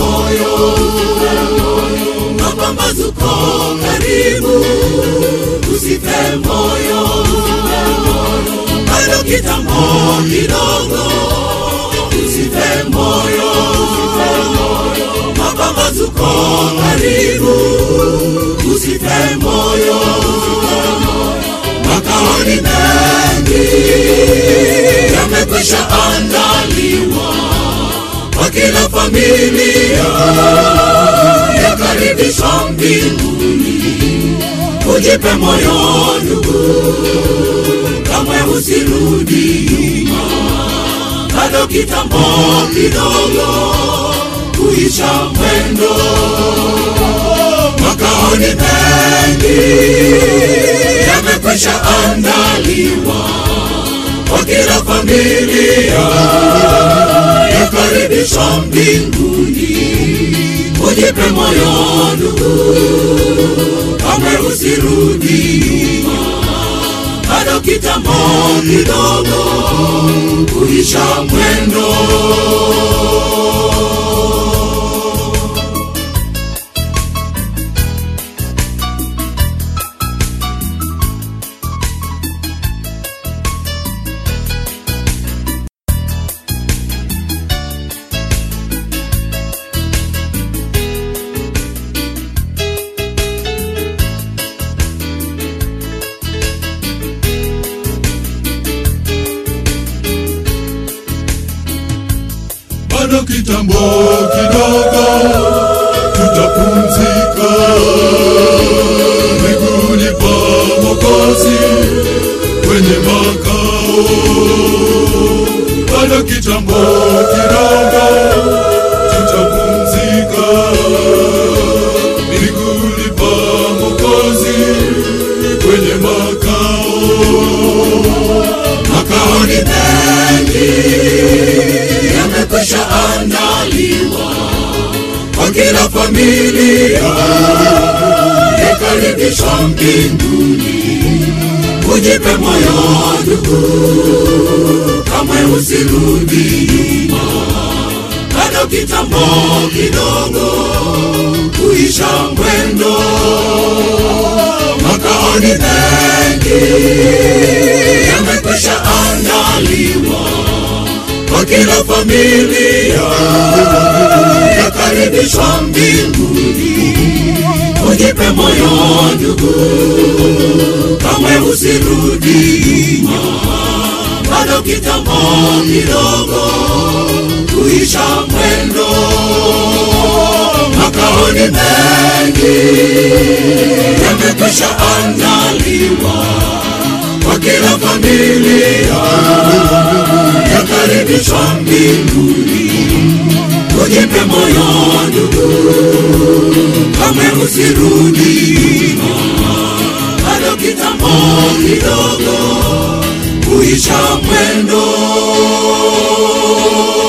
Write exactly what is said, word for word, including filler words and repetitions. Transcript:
moyo, mapambazuko karibu, usife moyo, bado kitambo kidogo, usife moyo, mapambazuko karibu, usife moyo, makao ni mengi yamekwisha andaliwa kwa kila familia, yakaribishwa mbinguni. Ujipe moyo ndugu, kamwe usirudi nyuma, bado kitambo kidogo kuisha mwendo, makao ni mengi yamekwisha andaliwa kwa kila familia, yakaribishwa mbinguni. Ujipe moyo ndugu, kamwe usirudi nyuma, bado kitambo kidogo kuisha mwendo. Bado kitambo kidogo tutapumzika miguuni pa Mwokozi kwenye makao. Bado kitambo kidogo tutapumzika miguuni pa Mwokozi kwenye makao. Makao ni mengi yamekwisha andaliwa kwa kila familia, yakaribishwa mbinguni. Ujipe moyo ndugu, kamwe usirudi nyuma, bado kitambo kidogo kuisha mwendo, makao ni mengi yamekwisha andaliwa kwa kila familia, yakaribishwa mbinguni. Ujipe moyo ndugu, kamwe usirudi nyuma, bado kitambo kidogo kuisha mwendo, makao ni mengi yamekwisha andaliwa kwa kila familia, yakaribishwa mbinguni. Ujipe moyo ndugu, kamwe usirudi nyuma, bado kitambo kidogo kuisha mwendo.